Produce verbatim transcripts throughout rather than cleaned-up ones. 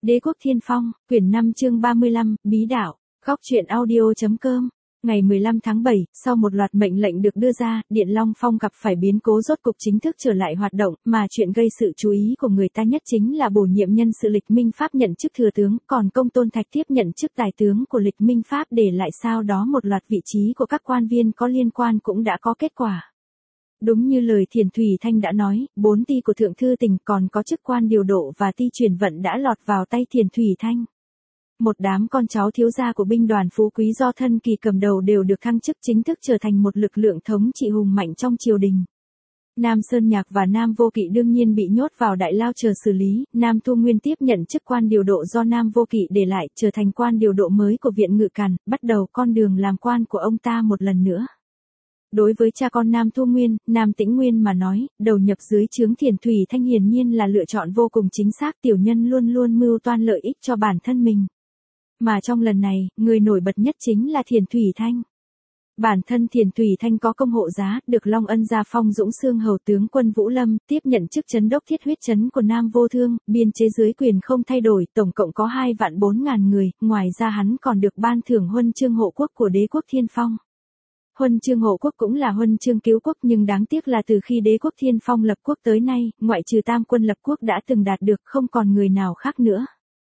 Đế quốc Thiên Phong, quyển năm chương ba mươi lăm, Bí đạo, góc truyện audio.com. Ngày mười lăm tháng bảy, sau một loạt mệnh lệnh được đưa ra, Điện Long Phong gặp phải biến cố rốt cục chính thức trở lại hoạt động, mà chuyện gây sự chú ý của người ta nhất chính là bổ nhiệm nhân sự Lịch Minh Pháp nhận chức thừa tướng, còn Công Tôn Thạch tiếp nhận chức tài tướng của Lịch Minh Pháp, để lại sau đó một loạt vị trí của các quan viên có liên quan cũng đã có kết quả. Đúng như lời Thiền Thủy Thanh đã nói, bốn ty của Thượng Thư Tỉnh còn có chức quan điều độ và ty chuyển vận đã lọt vào tay Thiền Thủy Thanh. Một đám con cháu thiếu gia của binh đoàn phú quý do Thân Kỳ cầm đầu đều được thăng chức, chính thức trở thành một lực lượng thống trị hùng mạnh trong triều đình. Nam Sơn Nhạc và Nam Vô Kỵ đương nhiên bị nhốt vào đại lao chờ xử lý, Nam Thu Nguyên tiếp nhận chức quan điều độ do Nam Vô Kỵ để lại, trở thành quan điều độ mới của Viện Ngự Càn, bắt đầu con đường làm quan của ông ta một lần nữa. Đối với cha con Nam Thu Nguyên, Nam Tĩnh Nguyên mà nói, đầu nhập dưới trướng Thiền Thủy Thanh hiển nhiên là lựa chọn vô cùng chính xác, tiểu nhân luôn luôn mưu toan lợi ích cho bản thân mình. Mà trong lần này, người nổi bật nhất chính là Thiền Thủy Thanh. Bản thân Thiền Thủy Thanh có công hộ giá, được Long Ân gia phong Dũng Xương hầu tướng quân Vũ Lâm, tiếp nhận chức trấn đốc thiết huyết trấn của Nam Vô Thương, biên chế dưới quyền không thay đổi, tổng cộng có hai vạn bốn ngàn người, ngoài ra hắn còn được ban thưởng huân chương hộ quốc của đế quốc Thiên Phong. Huân chương hộ quốc cũng là huân chương cứu quốc, nhưng đáng tiếc là từ khi đế quốc Thiên Phong lập quốc tới nay, ngoại trừ Tam quân lập quốc đã từng đạt được, không còn người nào khác nữa.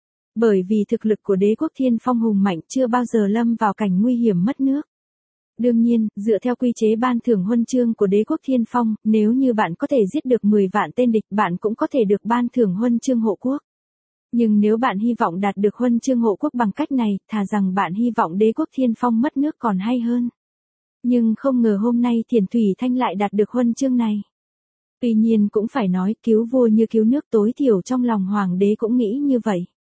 Bởi vì thực lực của đế quốc Thiên Phong hùng mạnh, chưa bao giờ lâm vào cảnh nguy hiểm mất nước. Đương nhiên, dựa theo quy chế ban thưởng huân chương của đế quốc Thiên Phong, nếu như bạn có thể giết được mười vạn tên địch, bạn cũng có thể được ban thưởng huân chương hộ quốc. Nhưng nếu bạn hy vọng đạt được huân chương hộ quốc bằng cách này, thà rằng bạn hy vọng đế quốc Thiên Phong mất nước còn hay hơn. Nhưng không ngờ hôm nay Thiền Thủy Thanh lại đạt được huân chương này. Tuy nhiên cũng phải nói, cứu vua như cứu nước, tối thiểu trong lòng hoàng đế cũng nghĩ như vậy.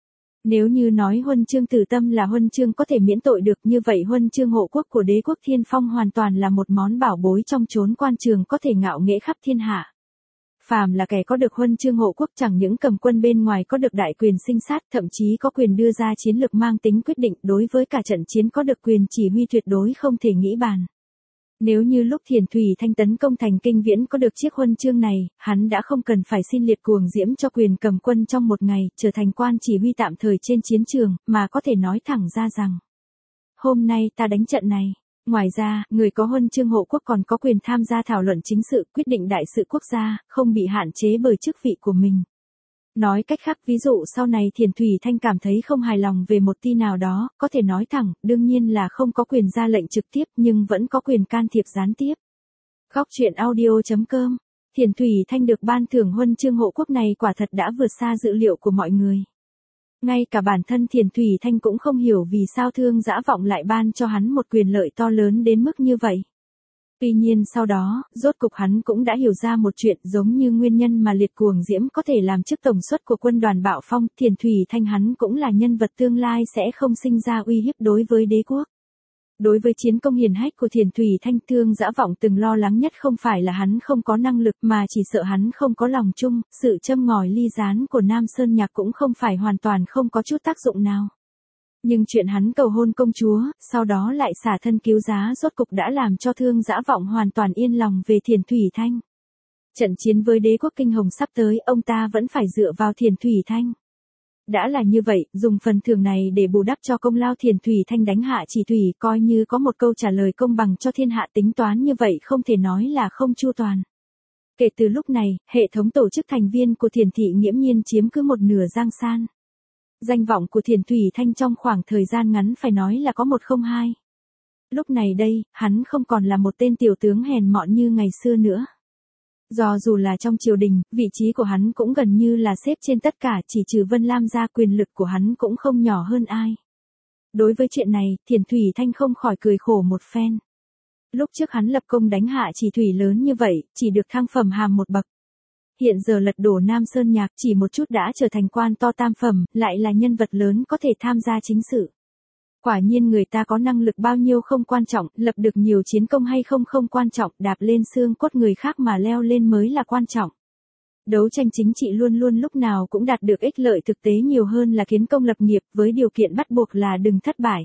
Nếu như nói huân chương Tử Tâm là huân chương có thể miễn tội được, như vậy huân chương hộ quốc của đế quốc Thiên Phong hoàn toàn là một món bảo bối trong chốn quan trường, có thể ngạo nghễ khắp thiên hạ. Phàm là kẻ có được huân chương hộ quốc chẳng những cầm quân bên ngoài có được đại quyền sinh sát, thậm chí có quyền đưa ra chiến lược mang tính quyết định, đối với cả trận chiến có được quyền chỉ huy tuyệt đối không thể nghĩ bàn. Nếu như lúc Thiền Thủy Thanh tấn công thành Kinh Viễn có được chiếc huân chương này, hắn đã không cần phải xin liệt cuồng diễm cho quyền cầm quân trong một ngày, trở thành quan chỉ huy tạm thời trên chiến trường, mà có thể nói thẳng ra rằng: hôm nay ta đánh trận này. Ngoài ra, người có huân chương hộ quốc còn có quyền tham gia thảo luận chính sự, quyết định đại sự quốc gia, không bị hạn chế bởi chức vị của mình. Nói cách khác, ví dụ sau này Thiền Thủy Thanh cảm thấy không hài lòng về một ty nào đó, có thể nói thẳng, đương nhiên là không có quyền ra lệnh trực tiếp, nhưng vẫn có quyền can thiệp gián tiếp. Góc truyện audio.com. Thiền Thủy Thanh được ban thưởng huân chương hộ quốc này quả thật đã vượt xa dự liệu của mọi người. Ngay cả bản thân Thiền Thủy Thanh cũng không hiểu vì sao Thương Dã Vọng lại ban cho hắn một quyền lợi to lớn đến mức như vậy. Tuy nhiên sau đó, rốt cục hắn cũng đã hiểu ra một chuyện, giống như nguyên nhân mà liệt cuồng diễm có thể làm chức tổng suất của quân đoàn Bạo Phong, Thiền Thủy Thanh hắn cũng là nhân vật tương lai sẽ không sinh ra uy hiếp đối với đế quốc. Đối với chiến công hiển hách của Thiền Thủy Thanh, Thương Dã Vọng từng lo lắng nhất không phải là hắn không có năng lực, mà chỉ sợ hắn không có lòng chung, sự châm ngòi ly gián của Nam Sơn Nhạc cũng không phải hoàn toàn không có chút tác dụng nào. Nhưng chuyện hắn cầu hôn công chúa, sau đó lại xả thân cứu giá, rốt cục đã làm cho Thương Dã Vọng hoàn toàn yên lòng về Thiền Thủy Thanh. Trận chiến với đế quốc Kinh Hồng sắp tới, ông ta vẫn phải dựa vào Thiền Thủy Thanh. Đã là như vậy, dùng phần thưởng này để bù đắp cho công lao Thiền Thủy Thanh đánh hạ Chỉ Thủy, coi như có một câu trả lời công bằng cho thiên hạ, tính toán như vậy không thể nói là không chu toàn. Kể từ lúc này, hệ thống tổ chức thành viên của Thiền Thị nghiễm nhiên chiếm cứ một nửa Giang San. Danh vọng của Thiền Thủy Thanh trong khoảng thời gian ngắn phải nói là có một không hai. Lúc này đây, hắn không còn là một tên tiểu tướng hèn mọn như ngày xưa nữa. Do dù là trong triều đình, vị trí của hắn cũng gần như là xếp trên tất cả, chỉ trừ Vân Lam ra, quyền lực của hắn cũng không nhỏ hơn ai. Đối với chuyện này, Thiền Thủy Thanh không khỏi cười khổ một phen. Lúc trước hắn lập công đánh hạ Chỉ Thủy lớn như vậy, chỉ được thăng phẩm hàm một bậc. Hiện giờ lật đổ Nam Sơn Nhạc, chỉ một chút đã trở thành quan to tam phẩm, lại là nhân vật lớn có thể tham gia chính sự. Quả nhiên người ta có năng lực bao nhiêu không quan trọng, lập được nhiều chiến công hay không không quan trọng, đạp lên xương cốt người khác mà leo lên mới là quan trọng. Đấu tranh chính trị luôn luôn lúc nào cũng đạt được ích lợi thực tế nhiều hơn là kiến công lập nghiệp, với điều kiện bắt buộc là đừng thất bại.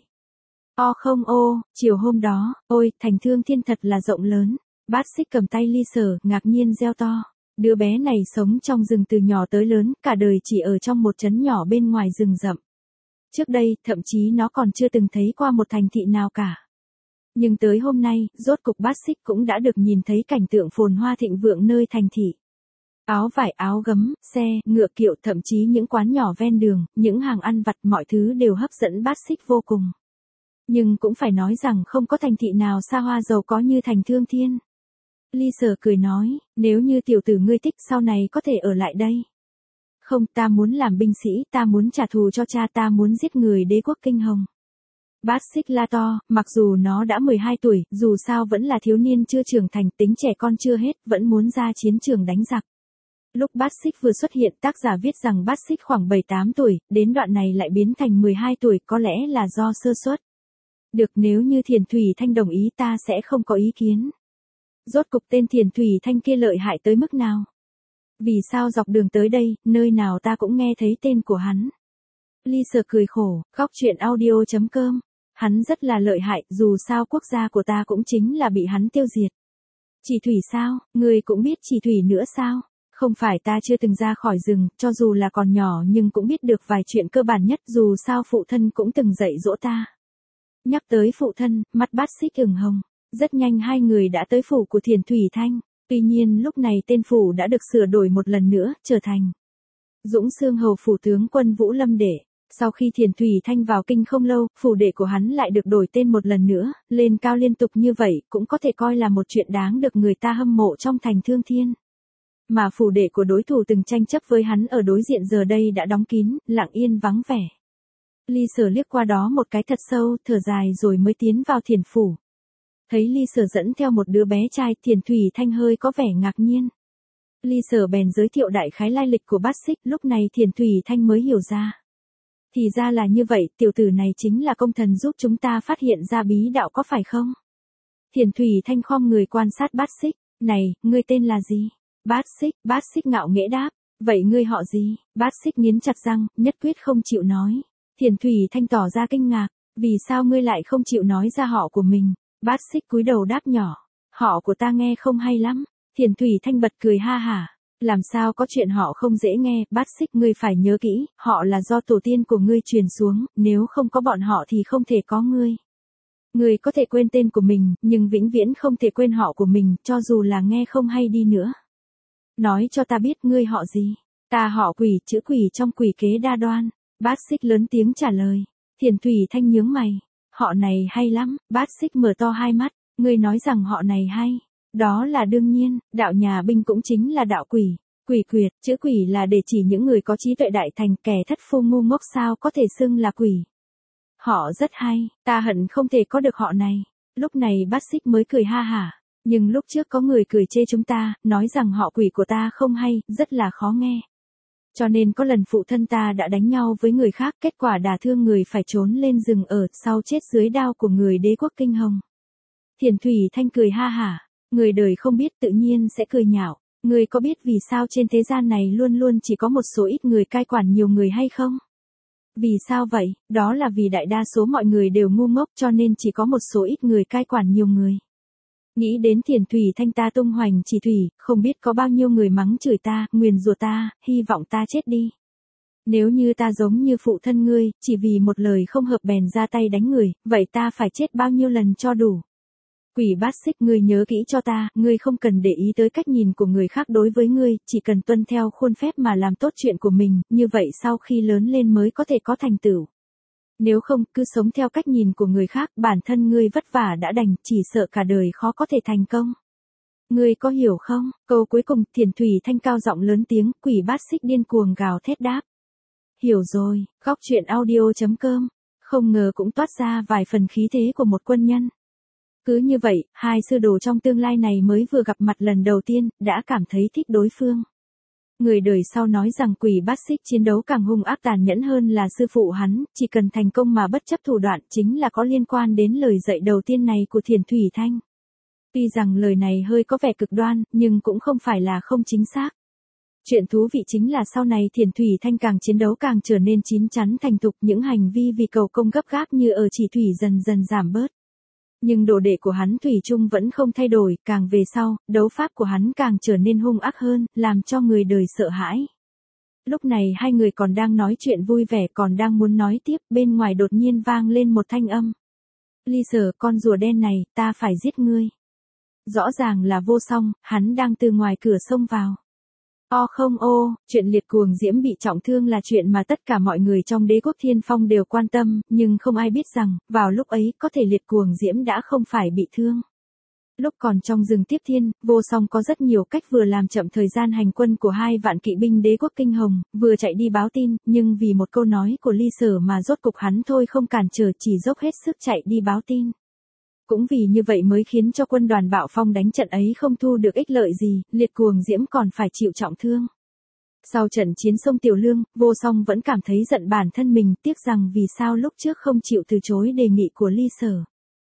O không ô, chiều hôm đó, ôi, thành Thương Thiên thật là rộng lớn. Bát Xích cầm tay Ly Sở, ngạc nhiên reo to. Đứa bé này sống trong rừng từ nhỏ tới lớn, cả đời chỉ ở trong một trấn nhỏ bên ngoài rừng rậm. Trước đây, thậm chí nó còn chưa từng thấy qua một thành thị nào cả. Nhưng tới hôm nay, rốt cục bát xích cũng đã được nhìn thấy cảnh tượng phồn hoa thịnh vượng nơi thành thị. Áo vải, áo gấm, xe, ngựa kiệu, thậm chí những quán nhỏ ven đường, những hàng ăn vặt, mọi thứ đều hấp dẫn bát xích vô cùng. Nhưng cũng phải nói rằng không có thành thị nào xa hoa giàu có như thành Thương Thiên. Ly Sở cười nói, nếu như tiểu tử ngươi thích sau này có thể ở lại đây. Không, ta muốn làm binh sĩ, ta muốn trả thù cho cha, ta muốn giết người đế quốc Kinh Hồng. Bát xích la to, mặc dù nó đã mười hai tuổi, dù sao vẫn là thiếu niên chưa trưởng thành, tính trẻ con chưa hết, vẫn muốn ra chiến trường đánh giặc. Lúc bát xích vừa xuất hiện, tác giả viết rằng bát xích khoảng bảy tám tuổi, đến đoạn này lại biến thành mười hai tuổi, có lẽ là do sơ suất. Được, nếu như Thiền Thủy Thanh đồng ý ta sẽ không có ý kiến. Rốt cục tên Thiền Thủy Thanh kia lợi hại tới mức nào? Vì sao dọc đường tới đây, nơi nào ta cũng nghe thấy tên của hắn? Ly Sở cười khổ, khóc chuyện audio chấm com. Hắn rất là lợi hại, dù sao quốc gia của ta cũng chính là bị hắn tiêu diệt. Chỉ Thủy sao, người cũng biết Chỉ Thủy nữa sao? Không phải ta chưa từng ra khỏi rừng, cho dù là còn nhỏ nhưng cũng biết được vài chuyện cơ bản nhất, dù sao phụ thân cũng từng dạy dỗ ta. Nhắc tới phụ thân, mắt bát xích ửng hồng. Rất nhanh hai người đã tới phủ của Thiền Thủy Thanh. Tuy nhiên lúc này tên phủ đã được sửa đổi một lần nữa, trở thành Dũng Xương Hầu phủ tướng quân Vũ Lâm Đệ. Sau khi Thiền Thủy Thanh vào kinh không lâu, phủ đệ của hắn lại được đổi tên một lần nữa, lên cao liên tục như vậy, cũng có thể coi là một chuyện đáng được người ta hâm mộ trong thành Thương Thiên. Mà phủ đệ của đối thủ từng tranh chấp với hắn ở đối diện giờ đây đã đóng kín, lặng yên vắng vẻ. Ly Sở liếc qua đó một cái thật sâu, thở dài rồi mới tiến vào Thiền phủ. Thấy Ly Sở dẫn theo một đứa bé trai, Thiền Thủy Thanh hơi có vẻ ngạc nhiên. Ly Sở bèn giới thiệu đại khái lai lịch của bát xích, lúc này Thiền Thủy Thanh mới hiểu ra. Thì ra là như vậy, tiểu tử này chính là công thần giúp chúng ta phát hiện ra bí đạo có phải không? Thiền Thủy Thanh khom người quan sát bát xích, này, ngươi tên là gì? Bát xích, bát xích ngạo nghễ đáp, vậy ngươi họ gì? Bát xích nghiến chặt răng, nhất quyết không chịu nói. Thiền Thủy Thanh tỏ ra kinh ngạc, vì sao ngươi lại không chịu nói ra họ của mình? Bát xích cúi đầu đáp nhỏ, họ của ta nghe không hay lắm. Thiền Thủy Thanh bật cười ha hả, làm sao có chuyện họ không dễ nghe, bát xích ngươi phải nhớ kỹ, họ là do tổ tiên của ngươi truyền xuống, nếu không có bọn họ thì không thể có ngươi. Ngươi có thể quên tên của mình, nhưng vĩnh viễn không thể quên họ của mình, cho dù là nghe không hay đi nữa. Nói cho ta biết ngươi họ gì? Ta họ Quỷ, chữ quỷ trong quỷ kế đa đoan. Bát xích lớn tiếng trả lời. Thiền Thủy Thanh nhướng mày. Họ này hay lắm, bát xích mở to hai mắt. Ngươi nói rằng họ này hay. Đó là đương nhiên, đạo nhà binh cũng chính là đạo quỷ. Quỷ quyệt, chữ quỷ là để chỉ những người có trí tuệ đại thành, kẻ thất phu ngu ngốc sao có thể xưng là quỷ. Họ rất hay, ta hận không thể có được họ này. Lúc này bát xích mới cười ha hả. Nhưng lúc trước có người cười chê chúng ta, nói rằng họ Quỷ của ta không hay, rất là khó nghe. Cho nên có lần phụ thân ta đã đánh nhau với người khác, kết quả đả thương người phải trốn lên rừng ở, sau chết dưới đao của người đế quốc Kinh Hồng. Thiền Thủy Thanh cười ha hả, người đời không biết tự nhiên sẽ cười nhạo. Người có biết vì sao trên thế gian này luôn luôn chỉ có một số ít người cai quản nhiều người hay không? Vì sao vậy? Đó là vì đại đa số mọi người đều ngu ngốc cho nên chỉ có một số ít người cai quản nhiều người. Nghĩ đến Thiền Thủy Thanh ta tung hoành chỉ thủy, không biết có bao nhiêu người mắng chửi ta, nguyền rủa ta, hy vọng ta chết đi. Nếu như ta giống như phụ thân ngươi, chỉ vì một lời không hợp bèn ra tay đánh người, vậy ta phải chết bao nhiêu lần cho đủ. Quỷ bát xích, ngươi nhớ kỹ cho ta, ngươi không cần để ý tới cách nhìn của người khác đối với ngươi, chỉ cần tuân theo khuôn phép mà làm tốt chuyện của mình, như vậy sau khi lớn lên mới có thể có thành tựu. Nếu không, cứ sống theo cách nhìn của người khác, bản thân ngươi vất vả đã đành, chỉ sợ cả đời khó có thể thành công. Ngươi có hiểu không? Câu cuối cùng, Thiền Thủy Thanh cao giọng lớn tiếng, quỷ bát xích điên cuồng gào thét đáp. Hiểu rồi, góc chuyện audio chấm com. Không ngờ cũng toát ra vài phần khí thế của một quân nhân. Cứ như vậy, hai sư đồ trong tương lai này mới vừa gặp mặt lần đầu tiên, đã cảm thấy thích đối phương. Người đời sau nói rằng quỷ bát xích chiến đấu càng hung ác tàn nhẫn hơn là sư phụ hắn, chỉ cần thành công mà bất chấp thủ đoạn chính là có liên quan đến lời dạy đầu tiên này của Thiền Thủy Thanh. Tuy rằng lời này hơi có vẻ cực đoan, nhưng cũng không phải là không chính xác. Chuyện thú vị chính là sau này Thiền Thủy Thanh càng chiến đấu càng trở nên chín chắn thành thục, những hành vi vì cầu công gấp gáp như ở chỉ thủy dần dần giảm bớt. Nhưng đồ đệ của hắn thủy chung vẫn không thay đổi, càng về sau, đấu pháp của hắn càng trở nên hung ác hơn, làm cho người đời sợ hãi. Lúc này hai người còn đang nói chuyện vui vẻ, còn đang muốn nói tiếp, bên ngoài đột nhiên vang lên một thanh âm. Ly Sở, con rùa đen này, ta phải giết ngươi. Rõ ràng là Vô Song, hắn đang từ ngoài cửa xông vào. O không ô, chuyện Liệt Cuồng Diễm bị trọng thương là chuyện mà tất cả mọi người trong Đế quốc Thiên Phong đều quan tâm, nhưng không ai biết rằng, vào lúc ấy, có thể Liệt Cuồng Diễm đã không phải bị thương. Lúc còn trong rừng Tiếp Thiên, Vô Song có rất nhiều cách vừa làm chậm thời gian hành quân của hai vạn kỵ binh Đế quốc Kinh Hồng, vừa chạy đi báo tin, nhưng vì một câu nói của Ly Sở mà rốt cục hắn thôi không cản trở, chỉ dốc hết sức chạy đi báo tin. Cũng vì như vậy mới khiến cho quân đoàn Bạo Phong đánh trận ấy không thu được ích lợi gì, Liệt Cuồng Diễm còn phải chịu trọng thương. Sau trận chiến sông Tiểu Lương, Vô Song vẫn cảm thấy giận bản thân mình, tiếc rằng vì sao lúc trước không chịu từ chối đề nghị của Ly Sở.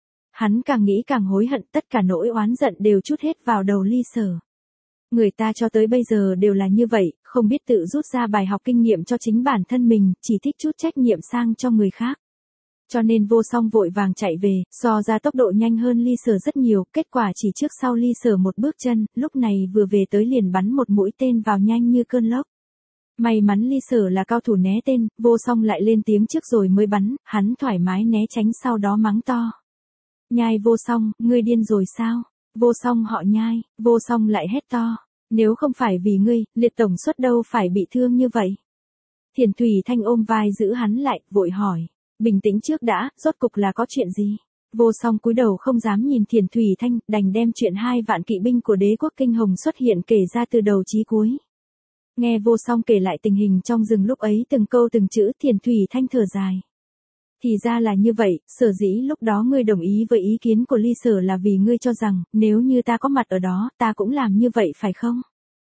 Hắn càng nghĩ càng hối hận, tất cả nỗi oán giận đều trút hết vào đầu Ly Sở. Người ta cho tới bây giờ đều là như vậy, không biết tự rút ra bài học kinh nghiệm cho chính bản thân mình, chỉ thích trút trách nhiệm sang cho người khác. Cho nên Vô Song vội vàng chạy về, so ra tốc độ nhanh hơn Ly Sở rất nhiều, kết quả chỉ trước sau Ly Sở một bước chân, lúc này vừa về tới liền bắn một mũi tên vào nhanh như cơn lốc. May mắn Ly Sở là cao thủ né tên, Vô Song lại lên tiếng trước rồi mới bắn, hắn thoải mái né tránh sau đó mắng to. Nhai Vô Song, ngươi điên rồi sao? Vô Song họ Nhai, Vô Song lại hét to. Nếu không phải vì ngươi, Liệt tổng suất đâu phải bị thương như vậy. Thiền Thủy Thanh ôm vai giữ hắn lại, vội hỏi. Bình tĩnh trước đã, rốt cục là có chuyện gì? Vô Song cúi đầu không dám nhìn Thiền Thủy Thanh, đành đem chuyện hai vạn kỵ binh của Đế quốc Kinh Hồng xuất hiện kể ra từ đầu chí cuối. Nghe Vô Song kể lại tình hình trong rừng lúc ấy từng câu từng chữ, Thiền Thủy Thanh thở dài. Thì ra là như vậy, sở dĩ lúc đó ngươi đồng ý với ý kiến của Ly Sở là vì ngươi cho rằng, nếu như ta có mặt ở đó, ta cũng làm như vậy phải không?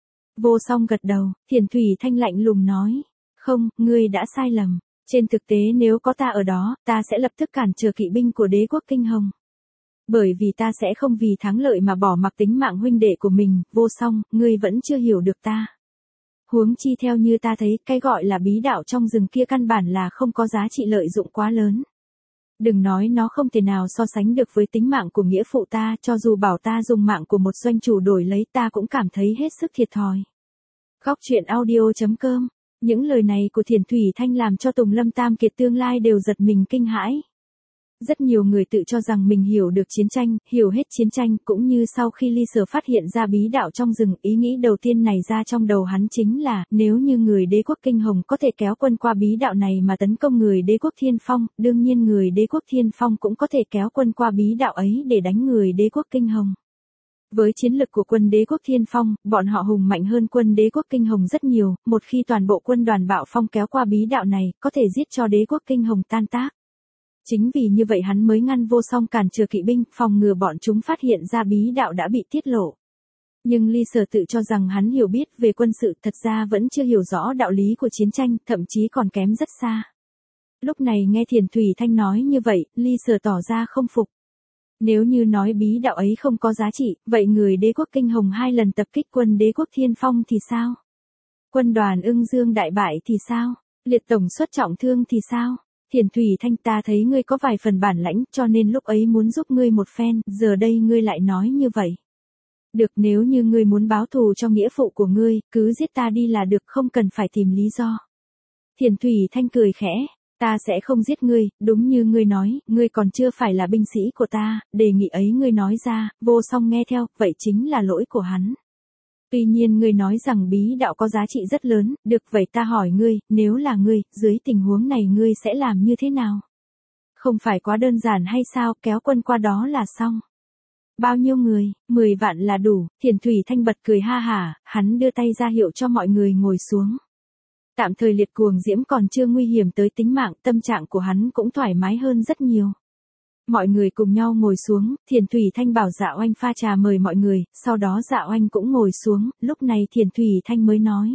Vô Song gật đầu, Thiền Thủy Thanh lạnh lùng nói. Không, ngươi đã sai lầm. Trên thực tế nếu có ta ở đó, ta sẽ lập tức cản trở kỵ binh của Đế quốc Kinh Hồng. Bởi vì ta sẽ không vì thắng lợi mà bỏ mặc tính mạng huynh đệ của mình, Vô Song, ngươi vẫn chưa hiểu được ta. Huống chi theo như ta thấy, cái gọi là bí đạo trong rừng kia căn bản là không có giá trị lợi dụng quá lớn. Đừng nói nó không thể nào so sánh được với tính mạng của nghĩa phụ ta, cho dù bảo ta dùng mạng của một doanh chủ đổi lấy ta cũng cảm thấy hết sức thiệt thòi. Khóc chuyện audio chấm com. Những lời này của Thiền Thủy Thanh làm cho Tùng Lâm Tam Kiệt tương lai đều giật mình kinh hãi. Rất nhiều người tự cho rằng mình hiểu được chiến tranh, hiểu hết chiến tranh, cũng như sau khi Ly Sở phát hiện ra bí đạo trong rừng, ý nghĩ đầu tiên này ra trong đầu hắn chính là, nếu như người Đế quốc Kinh Hồng có thể kéo quân qua bí đạo này mà tấn công người Đế quốc Thiên Phong, đương nhiên người Đế quốc Thiên Phong cũng có thể kéo quân qua bí đạo ấy để đánh người Đế quốc Kinh Hồng. Với chiến lực của quân Đế quốc Thiên Phong, bọn họ hùng mạnh hơn quân Đế quốc Kinh Hồng rất nhiều, một khi toàn bộ quân đoàn Bạo Phong kéo qua bí đạo này, có thể giết cho Đế quốc Kinh Hồng tan tác. Chính vì như vậy hắn mới ngăn Vô Song cản trở kỵ binh, phòng ngừa bọn chúng phát hiện ra bí đạo đã bị tiết lộ. Nhưng Ly Sở tự cho rằng hắn hiểu biết về quân sự, thật ra vẫn chưa hiểu rõ đạo lý của chiến tranh, thậm chí còn kém rất xa. Lúc này nghe Thiền Thủy Thanh nói như vậy, Ly Sở tỏ ra không phục. Nếu như nói bí đạo ấy không có giá trị, vậy người Đế quốc Kinh Hồng hai lần tập kích quân Đế quốc Thiên Phong thì sao? Quân đoàn Ưng Dương đại bại thì sao? Liệt tổng suất trọng thương thì sao? Thiền Thủy Thanh, ta thấy ngươi có vài phần bản lãnh, cho nên lúc ấy muốn giúp ngươi một phen, giờ đây ngươi lại nói như vậy. Được, nếu như ngươi muốn báo thù cho nghĩa phụ của ngươi, cứ giết ta đi là được, không cần phải tìm lý do. Thiền Thủy Thanh cười khẽ, ta sẽ không giết ngươi, đúng như ngươi nói, ngươi còn chưa phải là binh sĩ của ta, đề nghị ấy ngươi nói ra, Vô Song nghe theo, vậy chính là lỗi của hắn. Tuy nhiên ngươi nói rằng bí đạo có giá trị rất lớn, được vậy ta hỏi ngươi, nếu là ngươi, dưới tình huống này ngươi sẽ làm như thế nào? Không phải quá đơn giản hay sao, kéo quân qua đó là xong. Bao nhiêu người, mười vạn là đủ, Thiền Thủy Thanh bật cười ha hả, hắn đưa tay ra hiệu cho mọi người ngồi xuống. Tạm thời Liệt Cuồng Diễm còn chưa nguy hiểm tới tính mạng, tâm trạng của hắn cũng thoải mái hơn rất nhiều. Mọi người cùng nhau ngồi xuống, Thiền Thủy Thanh bảo Dạ Oanh pha trà mời mọi người, sau đó Dạ Oanh cũng ngồi xuống, lúc này Thiền Thủy Thanh mới nói.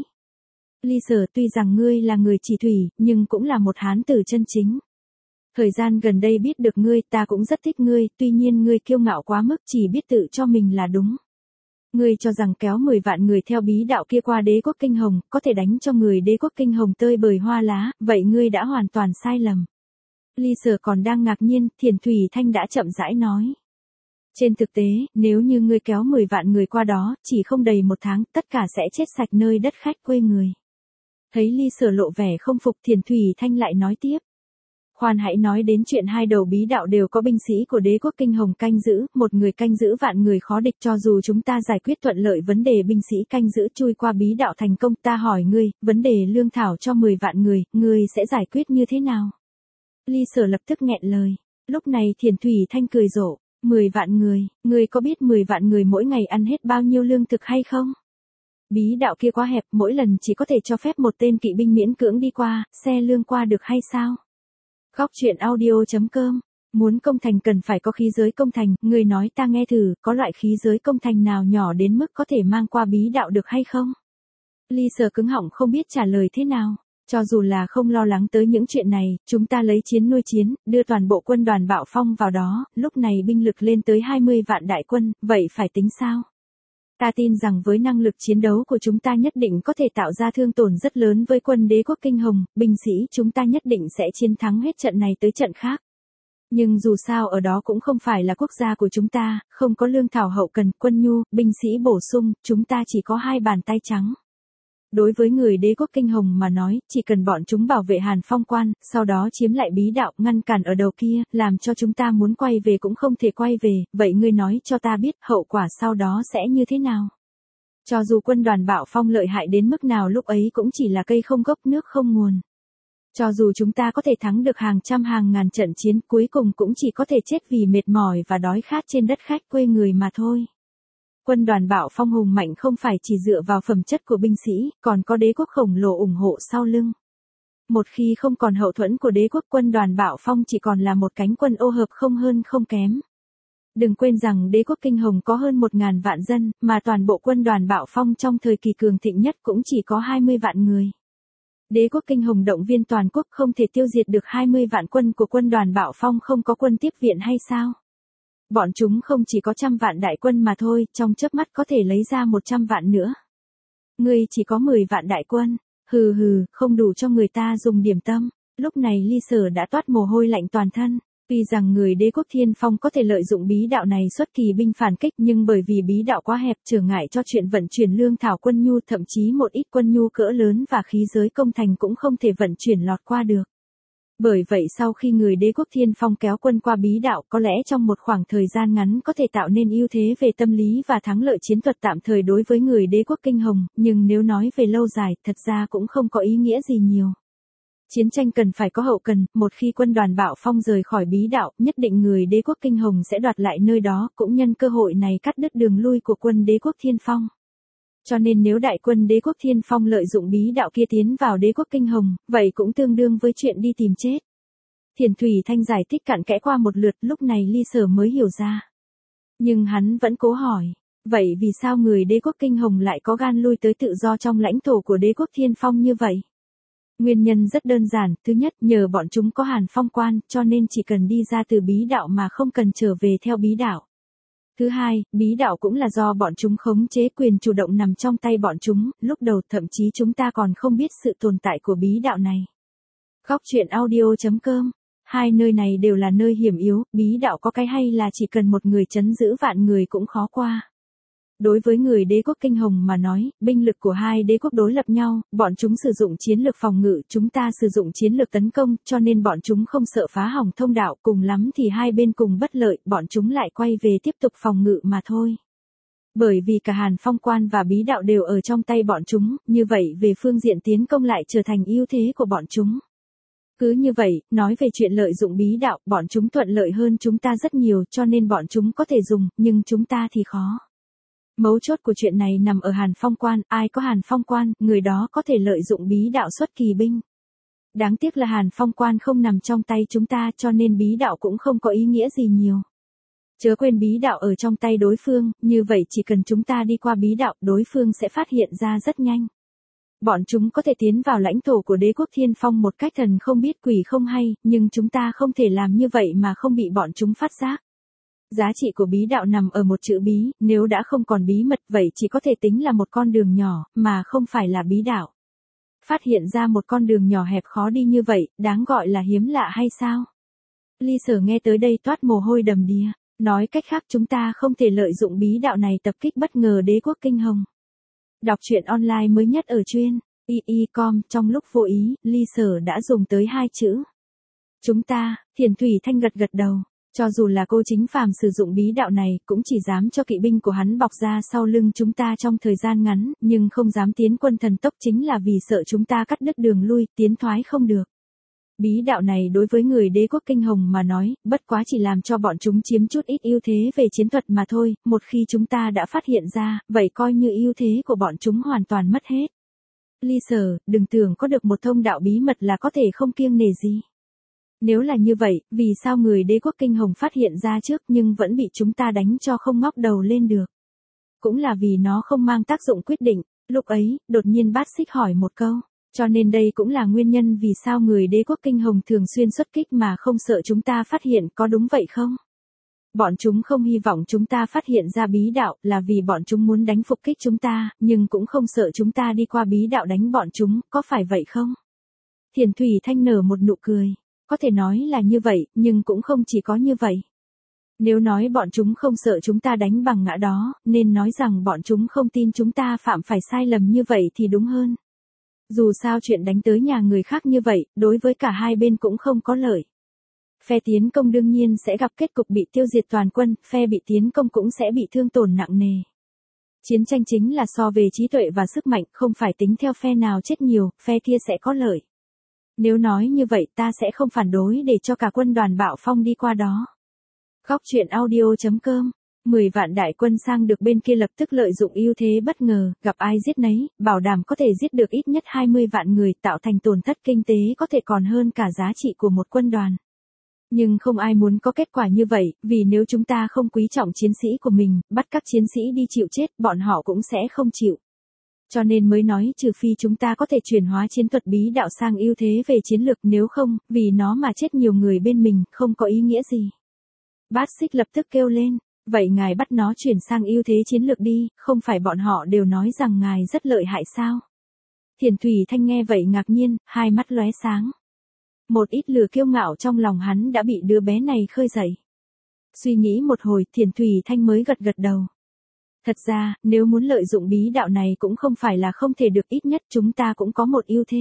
Ly Sở, tuy rằng ngươi là người chỉ thủy, nhưng cũng là một hán tử chân chính. Thời gian gần đây biết được ngươi, ta cũng rất thích ngươi, tuy nhiên ngươi kiêu ngạo quá mức, chỉ biết tự cho mình là đúng. Ngươi cho rằng kéo mười vạn người theo bí đạo kia qua Đế quốc Kinh Hồng, có thể đánh cho người Đế quốc Kinh Hồng tơi bời hoa lá, vậy ngươi đã hoàn toàn sai lầm. Ly Sở còn đang ngạc nhiên, Thiền Thủy Thanh đã chậm rãi nói. Trên thực tế, nếu như ngươi kéo mười vạn người qua đó, chỉ không đầy một tháng, tất cả sẽ chết sạch nơi đất khách quê người. Thấy Ly Sở lộ vẻ không phục, Thiền Thủy Thanh lại nói tiếp. Khoan hãy nói đến chuyện hai đầu bí đạo đều có binh sĩ của đế quốc Kinh Hồng canh giữ, một người canh giữ vạn người khó địch, cho dù chúng ta giải quyết thuận lợi vấn đề binh sĩ canh giữ chui qua bí đạo thành công, ta hỏi ngươi, vấn đề lương thảo cho mười vạn người, ngươi sẽ giải quyết như thế nào? Ly Sở lập tức nghẹn lời. Lúc này Thiền Thủy Thanh cười rộ, mười vạn người, ngươi có biết mười vạn người mỗi ngày ăn hết bao nhiêu lương thực hay không? Bí đạo kia quá hẹp, mỗi lần chỉ có thể cho phép một tên kỵ binh miễn cưỡng đi qua, xe lương qua được hay sao? Khóc chuyện audio chấm com. Muốn công thành cần phải có khí giới công thành, người nói ta nghe thử, có loại khí giới công thành nào nhỏ đến mức có thể mang qua bí đạo được hay không? Ly Sở cứng họng không biết trả lời thế nào. Cho dù là không lo lắng tới những chuyện này, chúng ta lấy chiến nuôi chiến, đưa toàn bộ quân đoàn Bạo Phong vào đó, lúc này binh lực lên tới hai mươi vạn đại quân, vậy phải tính sao? Ta tin rằng với năng lực chiến đấu của chúng ta nhất định có thể tạo ra thương tổn rất lớn với quân đế quốc Kinh Hồng, binh sĩ chúng ta nhất định sẽ chiến thắng hết trận này tới trận khác. Nhưng dù sao ở đó cũng không phải là quốc gia của chúng ta, không có lương thảo hậu cần, quân nhu, binh sĩ bổ sung, chúng ta chỉ có hai bàn tay trắng. Đối với người đế quốc Kinh Hồng mà nói, chỉ cần bọn chúng bảo vệ Hàn Phong Quan, sau đó chiếm lại bí đạo, ngăn cản ở đầu kia, làm cho chúng ta muốn quay về cũng không thể quay về, vậy ngươi nói cho ta biết hậu quả sau đó sẽ như thế nào? Cho dù quân đoàn Bạo Phong lợi hại đến mức nào lúc ấy cũng chỉ là cây không gốc nước không nguồn. Cho dù chúng ta có thể thắng được hàng trăm hàng ngàn trận chiến, cuối cùng cũng chỉ có thể chết vì mệt mỏi và đói khát trên đất khách quê người mà thôi. Quân đoàn Bạo Phong hùng mạnh không phải chỉ dựa vào phẩm chất của binh sĩ, còn có đế quốc khổng lồ ủng hộ sau lưng. Một khi không còn hậu thuẫn của đế quốc, quân đoàn Bạo Phong chỉ còn là một cánh quân ô hợp không hơn không kém. Đừng quên rằng đế quốc Kinh Hồng có hơn một ngàn vạn dân, mà toàn bộ quân đoàn Bạo Phong trong thời kỳ cường thịnh nhất cũng chỉ có hai mươi vạn người. Đế quốc Kinh Hồng động viên toàn quốc không thể tiêu diệt được hai mươi vạn quân của quân đoàn Bạo Phong, không có quân tiếp viện hay sao? Bọn chúng không chỉ có trăm vạn đại quân mà thôi, trong chớp mắt có thể lấy ra một trăm vạn nữa. Ngươi chỉ có mười vạn đại quân, hừ hừ, không đủ cho người ta dùng điểm tâm. Lúc này Ly Sở đã toát mồ hôi lạnh toàn thân. Tuy rằng người đế quốc Thiên Phong có thể lợi dụng bí đạo này xuất kỳ binh phản kích, nhưng bởi vì bí đạo quá hẹp trở ngại cho chuyện vận chuyển lương thảo quân nhu, thậm chí một ít quân nhu cỡ lớn và khí giới công thành cũng không thể vận chuyển lọt qua được. Bởi vậy sau khi người đế quốc Thiên Phong kéo quân qua bí đạo, có lẽ trong một khoảng thời gian ngắn có thể tạo nên ưu thế về tâm lý và thắng lợi chiến thuật tạm thời đối với người đế quốc Kinh Hồng, nhưng nếu nói về lâu dài, thật ra cũng không có ý nghĩa gì nhiều. Chiến tranh cần phải có hậu cần, một khi quân đoàn Bạo Phong rời khỏi bí đạo, nhất định người đế quốc Kinh Hồng sẽ đoạt lại nơi đó, cũng nhân cơ hội này cắt đứt đường lui của quân đế quốc Thiên Phong. Cho nên nếu đại quân đế quốc Thiên Phong lợi dụng bí đạo kia tiến vào đế quốc Kinh Hồng, vậy cũng tương đương với chuyện đi tìm chết. Thiền Thủy Thanh giải thích cặn kẽ qua một lượt, lúc này Ly Sở mới hiểu ra. Nhưng hắn vẫn cố hỏi, vậy vì sao người đế quốc Kinh Hồng lại có gan lui tới tự do trong lãnh thổ của đế quốc Thiên Phong như vậy? Nguyên nhân rất đơn giản, thứ nhất, nhờ bọn chúng có Hàn Phong Quan, cho nên chỉ cần đi ra từ bí đạo mà không cần trở về theo bí đạo. Thứ hai, bí đạo cũng là do bọn chúng khống chế, quyền chủ động nằm trong tay bọn chúng, lúc đầu thậm chí chúng ta còn không biết sự tồn tại của bí đạo này. Khóc chuyện audio chấm com. Hai nơi này đều là nơi hiểm yếu, bí đạo có cái hay là chỉ cần một người trấn giữ vạn người cũng khó qua. Đối với người đế quốc Kinh Hồng mà nói, binh lực của hai đế quốc đối lập nhau, bọn chúng sử dụng chiến lược phòng ngự, chúng ta sử dụng chiến lược tấn công, cho nên bọn chúng không sợ phá hỏng thông đạo, cùng lắm thì hai bên cùng bất lợi, bọn chúng lại quay về tiếp tục phòng ngự mà thôi. Bởi vì cả Hàn Phong Quan và bí đạo đều ở trong tay bọn chúng, như vậy về phương diện tiến công lại trở thành ưu thế của bọn chúng. Cứ như vậy, nói về chuyện lợi dụng bí đạo, bọn chúng thuận lợi hơn chúng ta rất nhiều, cho nên bọn chúng có thể dùng, nhưng chúng ta thì khó. Mấu chốt của chuyện này nằm ở Hàn Phong Quan, ai có Hàn Phong Quan, người đó có thể lợi dụng bí đạo xuất kỳ binh. Đáng tiếc là Hàn Phong Quan không nằm trong tay chúng ta, cho nên bí đạo cũng không có ý nghĩa gì nhiều. Chớ quên bí đạo ở trong tay đối phương, như vậy chỉ cần chúng ta đi qua bí đạo, đối phương sẽ phát hiện ra rất nhanh. Bọn chúng có thể tiến vào lãnh thổ của đế quốc Thiên Phong một cách thần không biết quỷ không hay, nhưng chúng ta không thể làm như vậy mà không bị bọn chúng phát giác. Giá trị của bí đạo nằm ở một chữ bí, nếu đã không còn bí mật vậy chỉ có thể tính là một con đường nhỏ, mà không phải là bí đạo. Phát hiện ra một con đường nhỏ hẹp khó đi như vậy, đáng gọi là hiếm lạ hay sao? Ly Sở nghe tới đây toát mồ hôi đầm đìa. Nói cách khác chúng ta không thể lợi dụng bí đạo này tập kích bất ngờ đế quốc Kinh Hồng. Đọc truyện online mới nhất ở truyện i i chấm com, trong lúc vô ý, Ly Sở đã dùng tới hai chữ. Chúng ta, Thiền Thủy Thanh gật gật đầu. Cho dù là cô chính phàm sử dụng bí đạo này, cũng chỉ dám cho kỵ binh của hắn bọc ra sau lưng chúng ta trong thời gian ngắn, nhưng không dám tiến quân thần tốc chính là vì sợ chúng ta cắt đứt đường lui, tiến thoái không được. Bí đạo này đối với người đế quốc Kinh Hồng mà nói, bất quá chỉ làm cho bọn chúng chiếm chút ít ưu thế về chiến thuật mà thôi, một khi chúng ta đã phát hiện ra, vậy coi như ưu thế của bọn chúng hoàn toàn mất hết. Ly Sở, đừng tưởng có được một thông đạo bí mật là có thể không kiêng nể gì. Nếu là như vậy, vì sao người đế quốc Kinh Hồng phát hiện ra trước nhưng vẫn bị chúng ta đánh cho không ngóc đầu lên được? Cũng là vì nó không mang tác dụng quyết định. Lúc ấy, đột nhiên Bát Xích hỏi một câu. Cho nên đây cũng là nguyên nhân vì sao người đế quốc Kinh Hồng thường xuyên xuất kích mà không sợ chúng ta phát hiện, có đúng vậy không? Bọn chúng không hy vọng chúng ta phát hiện ra bí đạo là vì bọn chúng muốn đánh phục kích chúng ta, nhưng cũng không sợ chúng ta đi qua bí đạo đánh bọn chúng, có phải vậy không? Thiền Thủy Thanh nở một nụ cười. Có thể nói là như vậy, nhưng cũng không chỉ có như vậy. Nếu nói bọn chúng không sợ chúng ta đánh bằng ngã đó, nên nói rằng bọn chúng không tin chúng ta phạm phải sai lầm như vậy thì đúng hơn. Dù sao chuyện đánh tới nhà người khác như vậy, đối với cả hai bên cũng không có lợi. Phe tiến công đương nhiên sẽ gặp kết cục bị tiêu diệt toàn quân, phe bị tiến công cũng sẽ bị thương tổn nặng nề. Chiến tranh chính là so về trí tuệ và sức mạnh, không phải tính theo phe nào chết nhiều, phe kia sẽ có lợi. Nếu nói như vậy ta sẽ không phản đối để cho cả quân đoàn Bạo Phong đi qua đó. Góc truyện audio chấm com, mười vạn đại quân sang được bên kia lập tức lợi dụng ưu thế bất ngờ, gặp ai giết nấy, bảo đảm có thể giết được ít nhất hai mươi vạn người, tạo thành tổn thất kinh tế có thể còn hơn cả giá trị của một quân đoàn. Nhưng không ai muốn có kết quả như vậy, vì nếu chúng ta không quý trọng chiến sĩ của mình, bắt các chiến sĩ đi chịu chết, bọn họ cũng sẽ không chịu. Cho nên mới nói trừ phi chúng ta có thể chuyển hóa chiến thuật bí đạo sang ưu thế về chiến lược, nếu không, vì nó mà chết nhiều người bên mình, không có ý nghĩa gì. Bát Xích lập tức kêu lên, vậy ngài bắt nó chuyển sang ưu thế chiến lược đi, không phải bọn họ đều nói rằng ngài rất lợi hại sao? Thiền Thủy Thanh nghe vậy ngạc nhiên, hai mắt lóe sáng. Một ít lửa kiêu ngạo trong lòng hắn đã bị đứa bé này khơi dậy. Suy nghĩ một hồi, Thiền Thủy Thanh mới gật gật đầu. Thật ra, nếu muốn lợi dụng bí đạo này cũng không phải là không thể được, ít nhất chúng ta cũng có một ưu thế.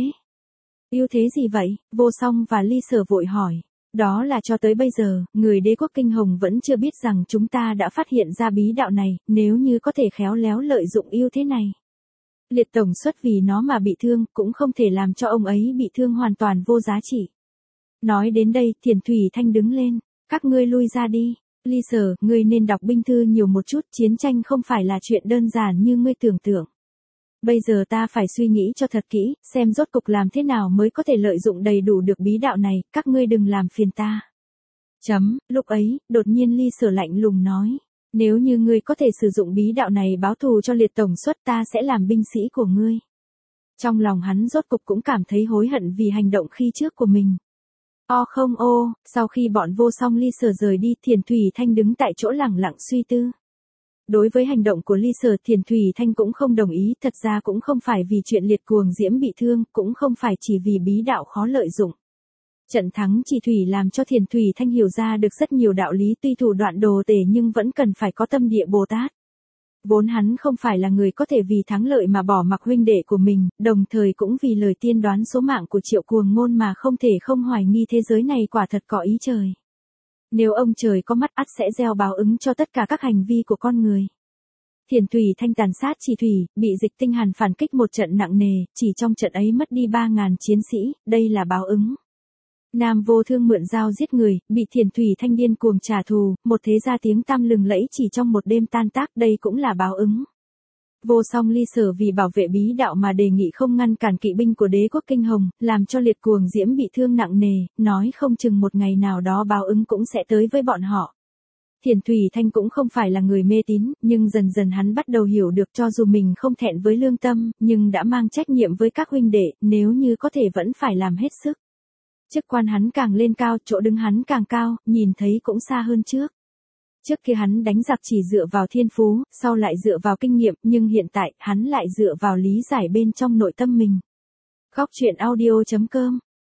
Ưu thế gì vậy? Vô Song và Ly Sở vội hỏi. Đó là cho tới bây giờ, người đế quốc Kinh Hồng vẫn chưa biết rằng chúng ta đã phát hiện ra bí đạo này, nếu như có thể khéo léo lợi dụng ưu thế này. Liệt tổng xuất vì nó mà bị thương, cũng không thể làm cho ông ấy bị thương hoàn toàn vô giá trị. Nói đến đây, Thiền Thủy Thanh đứng lên, các ngươi lui ra đi. Ly Sở, ngươi nên đọc binh thư nhiều một chút, chiến tranh không phải là chuyện đơn giản như ngươi tưởng tượng. Bây giờ ta phải suy nghĩ cho thật kỹ, xem rốt cục làm thế nào mới có thể lợi dụng đầy đủ được bí đạo này, các ngươi đừng làm phiền ta. Chấm, lúc ấy, đột nhiên Ly Sở lạnh lùng nói, nếu như ngươi có thể sử dụng bí đạo này báo thù cho Liệt tổng suất ta sẽ làm binh sĩ của ngươi. Trong lòng hắn rốt cục cũng cảm thấy hối hận vì hành động khi trước của mình. O không ô, sau khi bọn Vô Song Ly Sở rời đi, Thiền Thủy Thanh đứng tại chỗ lẳng lặng suy tư. Đối với hành động của Ly Sở, Thiền Thủy Thanh cũng không đồng ý, thật ra cũng không phải vì chuyện Liệt Cuồng Diễm bị thương, cũng không phải chỉ vì bí đạo khó lợi dụng. Trận thắng Chỉ Thủy làm cho Thiền Thủy Thanh hiểu ra được rất nhiều đạo lý, tuy thủ đoạn đồ tể nhưng vẫn cần phải có tâm địa Bồ Tát. Vốn hắn không phải là người có thể vì thắng lợi mà bỏ mặc huynh đệ của mình, đồng thời cũng vì lời tiên đoán số mạng của Triệu Cuồng Ngôn mà không thể không hoài nghi thế giới này quả thật có ý trời. Nếu ông trời có mắt ắt sẽ gieo báo ứng cho tất cả các hành vi của con người. Thiền Thủy Thanh tàn sát Chỉ Thủy, bị Dịch Tinh Hàn phản kích một trận nặng nề, chỉ trong trận ấy mất đi ba ngàn chiến sĩ, đây là báo ứng. Nam Vô Thương mượn dao giết người, bị Thiền Thủy Thanh điên cuồng trả thù, một thế gia tiếng tăm lừng lẫy chỉ trong một đêm tan tác, đây cũng là báo ứng. Vô Song Ly Sở vì bảo vệ bí đạo mà đề nghị không ngăn cản kỵ binh của đế quốc Kinh Hồng, làm cho Liệt Cuồng Diễm bị thương nặng nề, nói không chừng một ngày nào đó báo ứng cũng sẽ tới với bọn họ. Thiền Thủy Thanh cũng không phải là người mê tín, nhưng dần dần hắn bắt đầu hiểu được cho dù mình không thẹn với lương tâm, nhưng đã mang trách nhiệm với các huynh đệ, nếu như có thể vẫn phải làm hết sức. Chức quan hắn càng lên cao, chỗ đứng hắn càng cao, nhìn thấy cũng xa hơn trước. Trước kia hắn đánh giặc chỉ dựa vào thiên phú, sau lại dựa vào kinh nghiệm, nhưng hiện tại, hắn lại dựa vào lý giải bên trong nội tâm mình. Góc truyện audio chấm com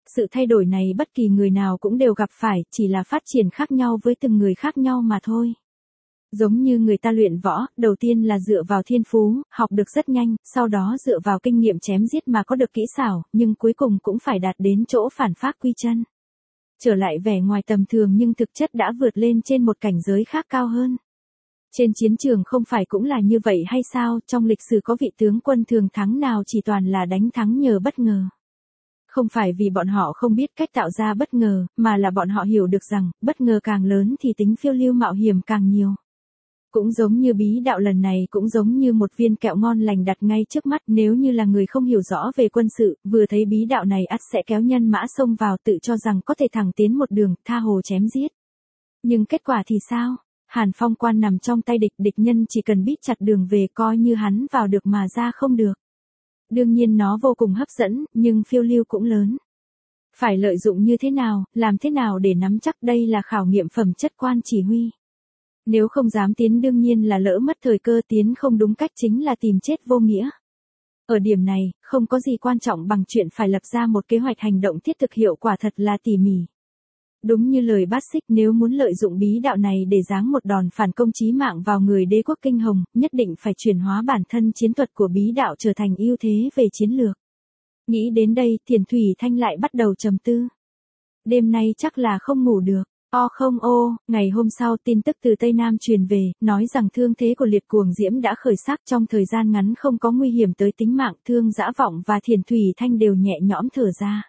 Sự thay đổi này bất kỳ người nào cũng đều gặp phải, chỉ là phát triển khác nhau với từng người khác nhau mà thôi. Giống như người ta luyện võ, đầu tiên là dựa vào thiên phú, học được rất nhanh, sau đó dựa vào kinh nghiệm chém giết mà có được kỹ xảo, nhưng cuối cùng cũng phải đạt đến chỗ phản phác quy chân. Trở lại vẻ ngoài tầm thường nhưng thực chất đã vượt lên trên một cảnh giới khác cao hơn. Trên chiến trường không phải cũng là như vậy hay sao, trong lịch sử có vị tướng quân thường thắng nào chỉ toàn là đánh thắng nhờ bất ngờ. Không phải vì bọn họ không biết cách tạo ra bất ngờ, mà là bọn họ hiểu được rằng, bất ngờ càng lớn thì tính phiêu lưu mạo hiểm càng nhiều. Cũng giống như bí đạo lần này cũng giống như một viên kẹo ngon lành đặt ngay trước mắt, nếu như là người không hiểu rõ về quân sự, vừa thấy bí đạo này ắt sẽ kéo nhân mã xông vào tự cho rằng có thể thẳng tiến một đường, tha hồ chém giết. Nhưng kết quả thì sao? Hàn Phong quan nằm trong tay địch, địch nhân chỉ cần bít chặt đường về coi như hắn vào được mà ra không được. Đương nhiên nó vô cùng hấp dẫn, nhưng phiêu lưu cũng lớn. Phải lợi dụng như thế nào, làm thế nào để nắm chắc, đây là khảo nghiệm phẩm chất quan chỉ huy. Nếu không dám tiến đương nhiên là lỡ mất thời cơ, tiến không đúng cách chính là tìm chết vô nghĩa. Ở điểm này, không có gì quan trọng bằng chuyện phải lập ra một kế hoạch hành động thiết thực hiệu quả thật là tỉ mỉ. Đúng như lời Bát Xích, nếu muốn lợi dụng bí đạo này để giáng một đòn phản công chí mạng vào người đế quốc Kinh Hồng, nhất định phải chuyển hóa bản thân chiến thuật của bí đạo trở thành ưu thế về chiến lược. Nghĩ đến đây, Thiền Thủy Thanh lại bắt đầu trầm tư. Đêm nay chắc là không ngủ được. O không ô, ngày hôm sau tin tức từ Tây Nam truyền về, nói rằng thương thế của Liệt Cuồng Diễm đã khởi sắc, trong thời gian ngắn không có nguy hiểm tới tính mạng, Thương Dã Vọng và Thiền Thủy Thanh đều nhẹ nhõm thở ra.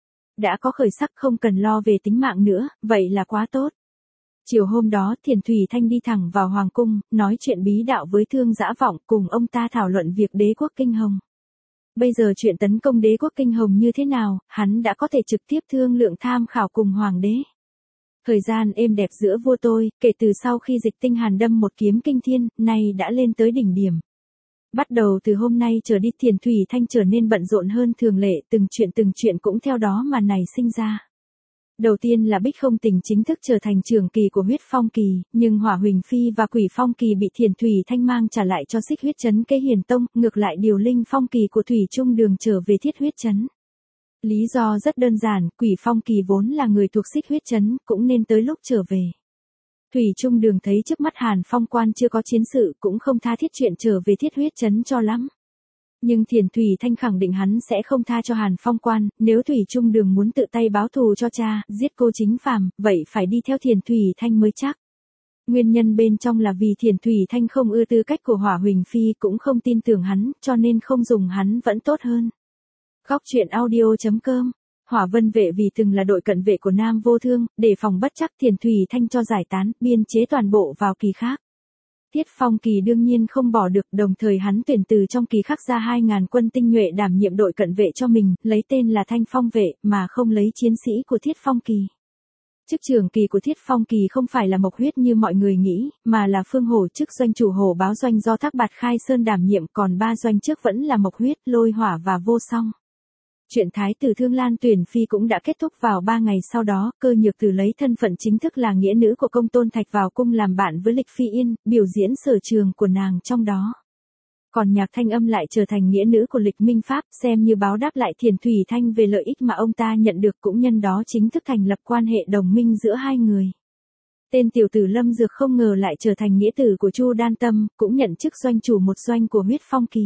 Đã có khởi sắc không cần lo về tính mạng nữa, vậy là quá tốt. Chiều hôm đó Thiền Thủy Thanh đi thẳng vào Hoàng Cung, nói chuyện bí đạo với Thương Dã Vọng, cùng ông ta thảo luận việc đế quốc Kinh Hồng. Bây giờ chuyện tấn công đế quốc Kinh Hồng như thế nào, hắn đã có thể trực tiếp thương lượng tham khảo cùng Hoàng đế. Thời gian êm đẹp giữa vua tôi, kể từ sau khi Dịch Tinh Hàn đâm một kiếm kinh thiên, nay đã lên tới đỉnh điểm. Bắt đầu từ hôm nay trở đi Thiền Thủy Thanh trở nên bận rộn hơn thường lệ, từng chuyện từng chuyện cũng theo đó mà nảy sinh ra. Đầu tiên là Bích Không Tình chính thức trở thành trưởng kỳ của Huyết Phong Kỳ, nhưng Hỏa Huỳnh Phi và Quỷ Phong Kỳ bị Thiền Thủy Thanh mang trả lại cho Xích Huyết Trấn Kế Hiền Tông, ngược lại điều Linh Phong Kỳ của Thủy Trung Đường trở về Thiết Huyết Trấn. Lý do rất đơn giản, Quỷ Phong Kỳ vốn là người thuộc Xích Huyết Trấn, cũng nên tới lúc trở về. Thủy Trung Đường thấy trước mắt Hàn Phong quan chưa có chiến sự, cũng không tha thiết chuyện trở về Thiết Huyết Trấn cho lắm. Nhưng Thiền Thủy Thanh khẳng định hắn sẽ không tha cho Hàn Phong quan, nếu Thủy Trung Đường muốn tự tay báo thù cho cha, giết cô chính phàm, vậy phải đi theo Thiền Thủy Thanh mới chắc. Nguyên nhân bên trong là vì Thiền Thủy Thanh không ưa tư cách của Hỏa Huỳnh Phi, cũng không tin tưởng hắn, cho nên không dùng hắn vẫn tốt hơn. Góc truyện audio chấm com. Hỏa Vân Vệ vì từng là đội cận vệ của Nam Vô Thương, để phòng bất chắc Thiền Thủy Thanh cho giải tán, biên chế toàn bộ vào kỳ khác. Thiết Phong Kỳ đương nhiên không bỏ được, đồng thời hắn tuyển từ trong kỳ khác ra hai ngàn quân tinh nhuệ đảm nhiệm đội cận vệ cho mình, lấy tên là Thanh Phong Vệ, mà không lấy chiến sĩ của Thiết Phong Kỳ. Chức trưởng kỳ của Thiết Phong Kỳ không phải là Mộc Huyết như mọi người nghĩ, mà là Phương Hổ, chức doanh chủ Hổ Báo doanh do Thác Bạt Khai Sơn đảm nhiệm, còn ba doanh trước vẫn là Mộc Huyết, Lôi Hỏa và Vô Song. Chuyện Thái tử Thương Lan tuyển phi cũng đã kết thúc vào ba ngày sau đó, Cơ Nhược Tử lấy thân phận chính thức là nghĩa nữ của Công Tôn Thạch vào cung làm bạn với Lịch Phi Yên, biểu diễn sở trường của nàng trong đó. Còn Nhạc Thanh Âm lại trở thành nghĩa nữ của Lịch Minh Pháp, xem như báo đáp lại Thiền Thủy Thanh về lợi ích mà ông ta nhận được, cũng nhân đó chính thức thành lập quan hệ đồng minh giữa hai người. Tên tiểu tử Lâm Dược không ngờ lại trở thành nghĩa tử của Chu Đan Tâm, cũng nhận chức doanh chủ một doanh của Huyết Phong Kỳ.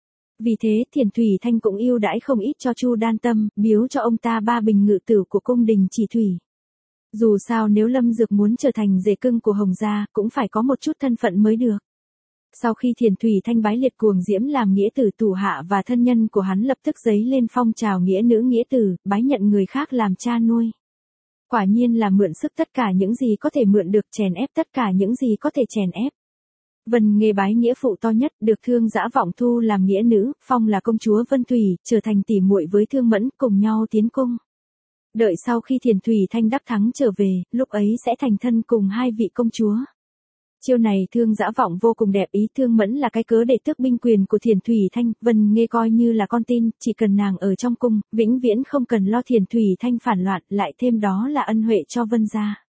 Vì thế Thiền Thủy Thanh cũng ưu đãi không ít cho Chu Đan Tâm, biếu cho ông ta ba bình ngự tử của cung đình Chỉ Thủy. Dù sao nếu Lâm Dược muốn trở thành rể cưng của Hồng gia, cũng phải có một chút thân phận mới được. Sau khi Thiền Thủy Thanh bái Liệt Cuồng Diễm làm nghĩa tử tù hạ và thân nhân của hắn lập tức dấy lên phong trào nghĩa nữ nghĩa tử, bái nhận người khác làm cha nuôi. Quả nhiên là mượn sức tất cả những gì có thể mượn được, chèn ép tất cả những gì có thể chèn ép. Vân Nghê bái nghĩa phụ to nhất, được Thương Dã Vọng thu làm nghĩa nữ, phong là công chúa Vân Thủy, trở thành tỉ muội với Thương Mẫn, cùng nhau tiến cung. Đợi sau khi Thiền Thủy Thanh đắc thắng trở về, lúc ấy sẽ thành thân cùng hai vị công chúa. Chiêu này Thương Dã Vọng vô cùng đẹp ý, Thương Mẫn là cái cớ để tước binh quyền của Thiền Thủy Thanh, Vân Nghê coi như là con tin, chỉ cần nàng ở trong cung, vĩnh viễn không cần lo Thiền Thủy Thanh phản loạn, lại thêm đó là ân huệ cho Vân gia.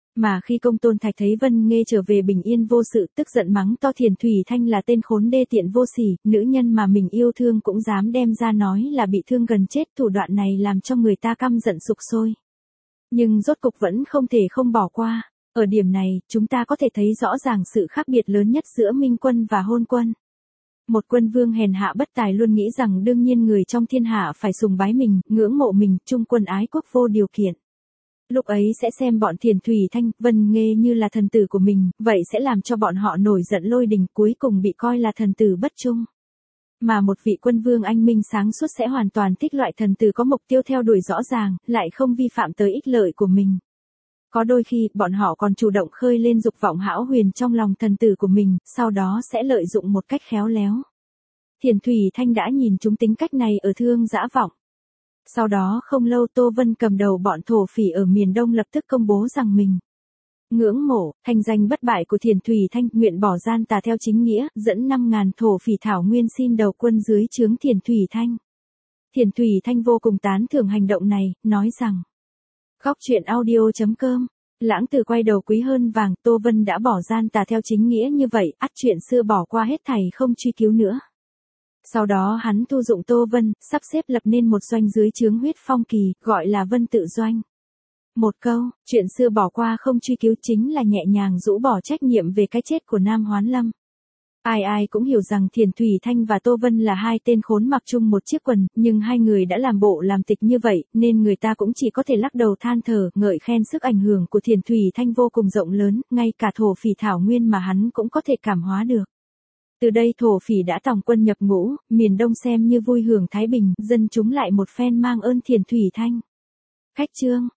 Mà khi Công Tôn Thạch thấy Vân Nghê trở về bình yên vô sự, tức giận mắng to Thiền Thủy Thanh là tên khốn đê tiện vô sỉ, nữ nhân mà mình yêu thương cũng dám đem ra nói là bị thương gần chết, thủ đoạn này làm cho người ta căm giận sục sôi. Nhưng rốt cục vẫn không thể không bỏ qua. Ở điểm này, chúng ta có thể thấy rõ ràng sự khác biệt lớn nhất giữa Minh Quân và Hôn Quân. Một quân vương hèn hạ bất tài luôn nghĩ rằng đương nhiên người trong thiên hạ phải sùng bái mình, ngưỡng mộ mình, trung quân ái quốc vô điều kiện. Lúc ấy sẽ xem bọn Thiền Thủy Thanh, Vân Nghê như là thần tử của mình, vậy sẽ làm cho bọn họ nổi giận lôi đình, cuối cùng bị coi là thần tử bất trung. Mà một vị quân vương anh minh sáng suốt sẽ hoàn toàn thích loại thần tử có mục tiêu theo đuổi rõ ràng, lại không vi phạm tới ích lợi của mình. Có đôi khi, bọn họ còn chủ động khơi lên dục vọng hão huyền trong lòng thần tử của mình, sau đó sẽ lợi dụng một cách khéo léo. Thiền Thủy Thanh đã nhìn trúng tính cách này ở Thương Dã Vọng. Sau đó không lâu Tô Vân cầm đầu bọn thổ phỉ ở miền Đông lập tức công bố rằng mình ngưỡng mộ, thanh danh bất bại của Thiền Thủy Thanh, nguyện bỏ gian tà theo chính nghĩa, dẫn năm ngàn thổ phỉ thảo nguyên xin đầu quân dưới trướng Thiền Thủy Thanh. Thiền Thủy Thanh vô cùng tán thưởng hành động này, nói rằng Góc truyện audio chấm com, lãng tử quay đầu quý hơn vàng, Tô Vân đã bỏ gian tà theo chính nghĩa như vậy, ắt chuyện xưa bỏ qua hết thảy không truy cứu nữa. Sau đó hắn thu dụng Tô Vân, sắp xếp lập nên một doanh dưới trướng Huyết Phong Kỳ, gọi là Vân Tự Doanh. Một câu, chuyện xưa bỏ qua không truy cứu chính là nhẹ nhàng rũ bỏ trách nhiệm về cái chết của Nam Hoán Lâm. Ai ai cũng hiểu rằng Thiền Thủy Thanh và Tô Vân là hai tên khốn mặc chung một chiếc quần, nhưng hai người đã làm bộ làm tịch như vậy, nên người ta cũng chỉ có thể lắc đầu than thở, ngợi khen sức ảnh hưởng của Thiền Thủy Thanh vô cùng rộng lớn, ngay cả thổ phỉ thảo nguyên mà hắn cũng có thể cảm hóa được. Từ đây thổ phỉ đã tòng quân nhập ngũ, miền Đông xem như vui hưởng thái bình, dân chúng lại một phen mang ơn Thiền Thủy Thanh. Khách chương